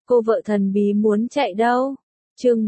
Cô vợ thần bí muốn chạy đâu? Chương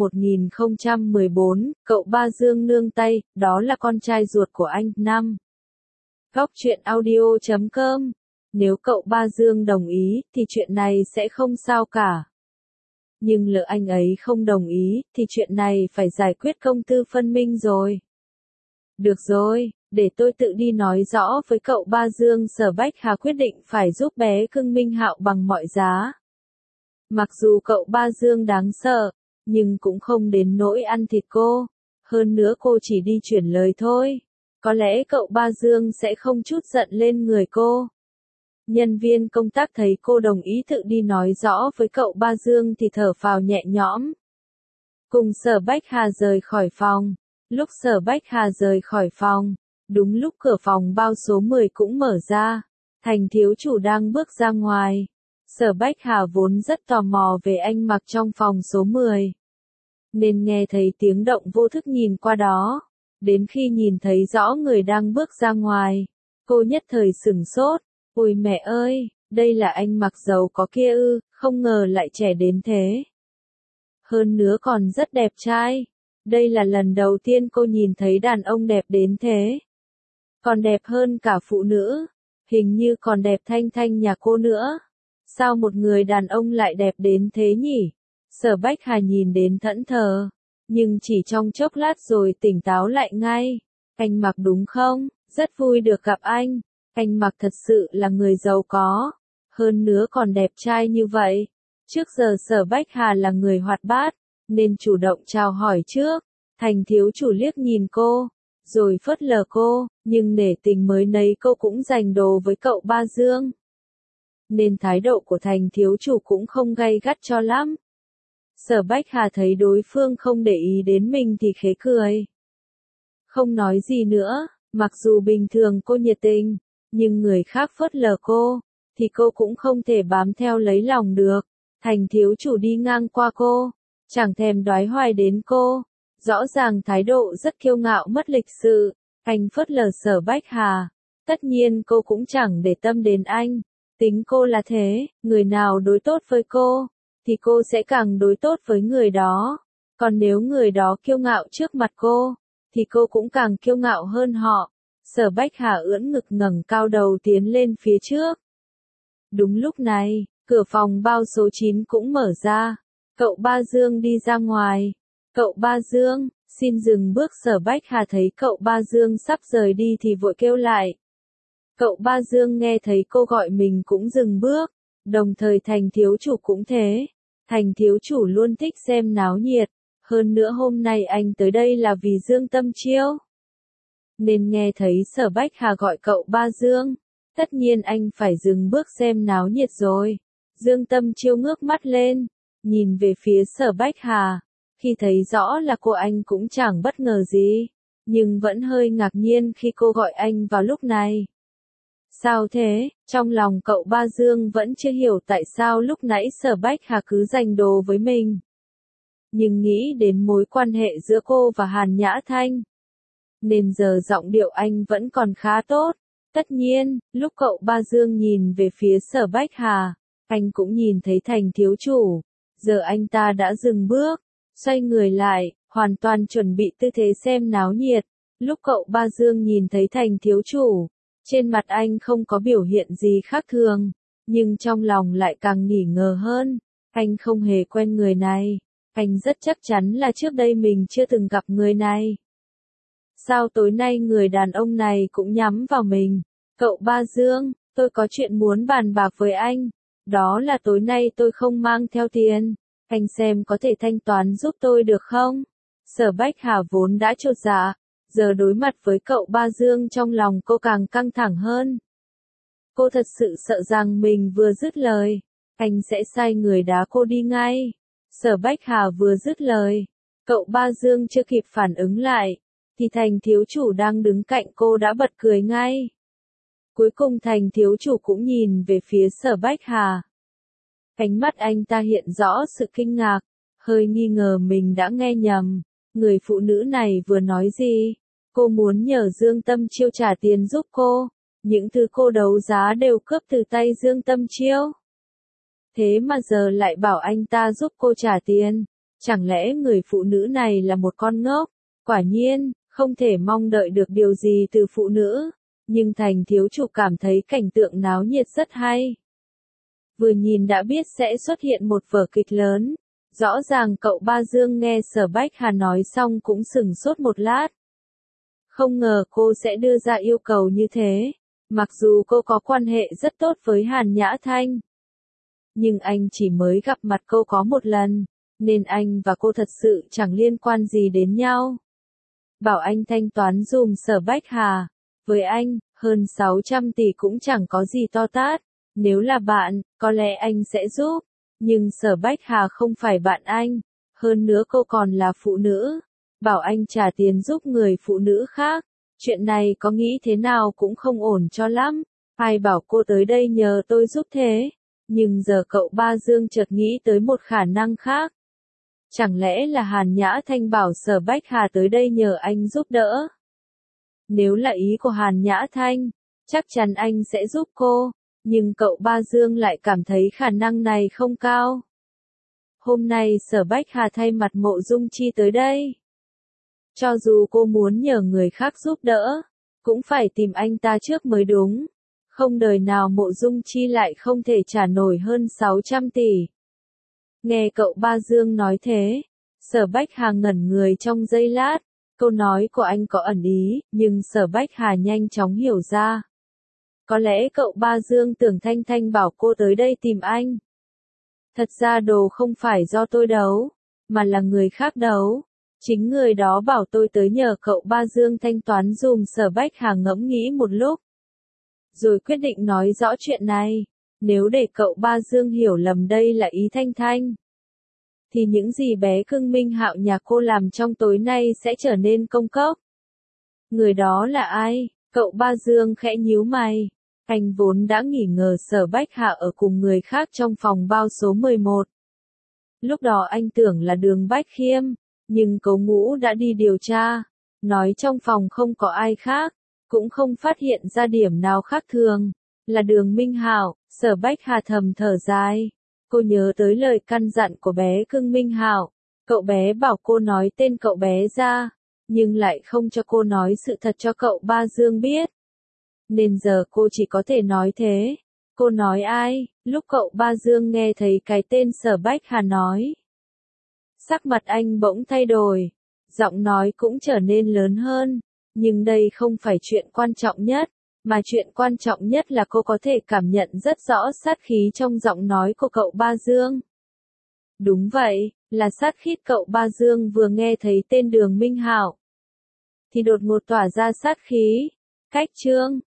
1014, cậu ba Dương nương tay, đó là con trai ruột của anh. 5. Góc truyện audio.com. Nếu cậu ba Dương đồng ý, thì chuyện này sẽ không sao cả. Nhưng lỡ anh ấy không đồng ý, thì chuyện này phải giải quyết công tư phân minh rồi. Được rồi, để tôi tự đi nói rõ với cậu ba Dương. Sở Bách Hà quyết định phải giúp bé cưng Minh Hạo bằng mọi giá. Mặc dù cậu ba Dương đáng sợ, nhưng cũng không đến nỗi ăn thịt cô. Hơn nữa cô chỉ đi chuyển lời thôi. Có lẽ cậu ba Dương sẽ không chút giận lên người cô. Nhân viên công tác thấy cô đồng ý tự đi nói rõ với cậu ba Dương thì thở phào nhẹ nhõm. Cùng Sở Bách Hà rời khỏi phòng. Lúc Sở Bách Hà rời khỏi phòng, đúng lúc cửa phòng bao số 10 cũng mở ra. Thành thiếu chủ đang bước ra ngoài. Sở Bách Hà vốn rất tò mò về anh mặc trong phòng số 10. Nên nghe thấy tiếng động vô thức nhìn qua đó. Đến khi nhìn thấy rõ người đang bước ra ngoài, cô nhất thời sửng sốt. Ôi mẹ ơi, đây là anh mặc giàu có kia ư, không ngờ lại trẻ đến thế. Hơn nữa còn rất đẹp trai. Đây là lần đầu tiên cô nhìn thấy đàn ông đẹp đến thế. Còn đẹp hơn cả phụ nữ. Hình như còn đẹp Thanh Thanh nhà cô nữa. Sao một người đàn ông lại đẹp đến thế nhỉ? Sở Bách Hà nhìn đến thẫn thờ. Nhưng chỉ trong chốc lát rồi tỉnh táo lại ngay. Anh mặc đúng không? Rất vui được gặp anh. Anh mặc thật sự là người giàu có. Hơn nữa còn đẹp trai như vậy. Trước giờ Sở Bách Hà là người hoạt bát, nên chủ động chào hỏi trước. Thành thiếu chủ liếc nhìn cô, rồi phớt lờ cô, nhưng nể tình mới nấy cô cũng giành đồ với cậu ba Dương. Nên thái độ của thành thiếu chủ cũng không gay gắt cho lắm. Sở Bách Hà thấy đối phương không để ý đến mình thì khế cười. Không nói gì nữa, mặc dù bình thường cô nhiệt tình, nhưng người khác phớt lờ cô, thì cô cũng không thể bám theo lấy lòng được. Thành thiếu chủ đi ngang qua cô, chẳng thèm đoái hoài đến cô. Rõ ràng thái độ rất kiêu ngạo mất lịch sự. Anh phớt lờ Sở Bách Hà. Tất nhiên cô cũng chẳng để tâm đến anh. Tính cô là thế, người nào đối tốt với cô, thì cô sẽ càng đối tốt với người đó. Còn nếu người đó kiêu ngạo trước mặt cô, thì cô cũng càng kiêu ngạo hơn họ. Sở Bách Hà ưỡn ngực ngẩng cao đầu tiến lên phía trước. Đúng lúc này, cửa phòng bao số 9 cũng mở ra. Cậu ba Dương đi ra ngoài. Cậu ba Dương, xin dừng bước. Sở Bách Hà thấy cậu ba Dương sắp rời đi thì vội kêu lại. Cậu ba Dương nghe thấy cô gọi mình cũng dừng bước, đồng thời thành thiếu chủ cũng thế. Thành thiếu chủ luôn thích xem náo nhiệt, hơn nữa hôm nay anh tới đây là vì Dương Tâm Chiêu. Nên nghe thấy Sở Bách Hà gọi cậu ba Dương, tất nhiên anh phải dừng bước xem náo nhiệt rồi. Dương Tâm Chiêu ngước mắt lên, nhìn về phía Sở Bách Hà. Khi thấy rõ là cô anh cũng chẳng bất ngờ gì, nhưng vẫn hơi ngạc nhiên khi cô gọi anh vào lúc này. Sao thế? Trong lòng cậu ba Dương vẫn chưa hiểu tại sao lúc nãy Sở Bách Hà cứ giành đồ với mình. Nhưng nghĩ đến mối quan hệ giữa cô và Hàn Nhã Thanh, nên giờ giọng điệu anh vẫn còn khá tốt. Tất nhiên, lúc cậu ba Dương nhìn về phía Sở Bách Hà, anh cũng nhìn thấy thành thiếu chủ. Giờ anh ta đã dừng bước, xoay người lại, hoàn toàn chuẩn bị tư thế xem náo nhiệt. Lúc cậu ba Dương nhìn thấy thành thiếu chủ, trên mặt anh không có biểu hiện gì khác thường, nhưng trong lòng lại càng nghi ngờ hơn. Anh không hề quen người này. Anh rất chắc chắn là trước đây mình chưa từng gặp người này. Sao tối nay người đàn ông này cũng nhắm vào mình? Cậu ba Dương, tôi có chuyện muốn bàn bạc với anh. Đó là tối nay tôi không mang theo tiền. Anh xem có thể thanh toán giúp tôi được không? Sở Bách Hà vốn đã chột dạ, giờ đối mặt với cậu ba Dương trong lòng cô càng căng thẳng hơn. Cô thật sự sợ rằng mình vừa dứt lời, anh sẽ sai người đá cô đi ngay. Sở Bách Hà vừa dứt lời, cậu ba Dương chưa kịp phản ứng lại, thì thành thiếu chủ đang đứng cạnh cô đã bật cười ngay. Cuối cùng thành thiếu chủ cũng nhìn về phía Sở Bách Hà. Ánh mắt anh ta hiện rõ sự kinh ngạc, hơi nghi ngờ mình đã nghe nhầm. Người phụ nữ này vừa nói gì? Cô muốn nhờ Dương Tâm Chiêu trả tiền giúp cô. Những thứ cô đấu giá đều cướp từ tay Dương Tâm Chiêu. Thế mà giờ lại bảo anh ta giúp cô trả tiền. Chẳng lẽ người phụ nữ này là một con ngốc? Quả nhiên, không thể mong đợi được điều gì từ phụ nữ. Nhưng Thành thiếu chủ cảm thấy cảnh tượng náo nhiệt rất hay. Vừa nhìn đã biết sẽ xuất hiện một vở kịch lớn. Rõ ràng cậu Ba Dương nghe Sở Bách Hà nói xong cũng sửng sốt một lát. Không ngờ cô sẽ đưa ra yêu cầu như thế. Mặc dù cô có quan hệ rất tốt với Hàn Nhã Thanh. Nhưng anh chỉ mới gặp mặt cô có một lần. Nên anh và cô thật sự chẳng liên quan gì đến nhau. Bảo anh thanh toán dùm Sở Bách Hà. Với anh, hơn 600 tỷ cũng chẳng có gì to tát. Nếu là bạn, có lẽ anh sẽ giúp. Nhưng Sở Bách Hà không phải bạn anh. Hơn nữa cô còn là phụ nữ. Bảo anh trả tiền giúp người phụ nữ khác. Chuyện này có nghĩ thế nào cũng không ổn cho lắm. Ai bảo cô tới đây nhờ tôi giúp thế. Nhưng giờ cậu Ba Dương chợt nghĩ tới một khả năng khác. Chẳng lẽ là Hàn Nhã Thanh bảo Sở Bách Hà tới đây nhờ anh giúp đỡ? Nếu là ý của Hàn Nhã Thanh, chắc chắn anh sẽ giúp cô. Nhưng cậu Ba Dương lại cảm thấy khả năng này không cao. Hôm nay Sở Bách Hà thay mặt Mộ Dung Chi tới đây. Cho dù cô muốn nhờ người khác giúp đỡ, cũng phải tìm anh ta trước mới đúng. Không đời nào Mộ Dung Chi lại không thể trả nổi hơn 600 tỷ. Nghe cậu Ba Dương nói thế, Sở Bách Hà ngẩn người trong giây lát. Câu nói của anh có ẩn ý, nhưng Sở Bách Hà nhanh chóng hiểu ra. Có lẽ cậu Ba Dương tưởng Thanh Thanh bảo cô tới đây tìm anh. Thật ra đồ không phải do tôi đấu, mà là người khác đấu. Chính người đó bảo tôi tới nhờ cậu Ba Dương thanh toán dùm. Sở Bách Hà ngẫm nghĩ một lúc. Rồi quyết định nói rõ chuyện này. Nếu để cậu Ba Dương hiểu lầm đây là ý Thanh Thanh, thì những gì bé cưng Minh Hạo nhà cô làm trong tối nay sẽ trở nên công cốc. Người đó là ai? Cậu Ba Dương khẽ nhíu mày. Anh vốn đã nghi ngờ Sở Bách Hạ ở cùng người khác trong phòng bao số 11. Lúc đó anh tưởng là Đường Bách Khiêm, nhưng Cấu Ngũ đã đi điều tra, nói trong phòng không có ai khác, cũng không phát hiện ra điểm nào khác thường, là Đường Minh Hạo. Sở Bách Hà thầm thở dài. Cô nhớ tới lời căn dặn của bé cưng Minh Hạo. Cậu bé bảo cô nói tên cậu bé ra, nhưng lại không cho cô nói sự thật cho cậu Ba Dương biết. Nên giờ cô chỉ có thể nói thế. Cô nói ai? Lúc cậu Ba Dương nghe thấy cái tên Sở Bách Hà nói, sắc mặt anh bỗng thay đổi, giọng nói cũng trở nên lớn hơn. Nhưng đây không phải chuyện quan trọng nhất, mà chuyện quan trọng nhất là cô có thể cảm nhận rất rõ sát khí trong giọng nói của cậu Ba Dương. Đúng vậy, là sát khí. Cậu Ba Dương vừa nghe thấy tên Đường Minh Hạo thì đột ngột tỏa ra sát khí. Cách chương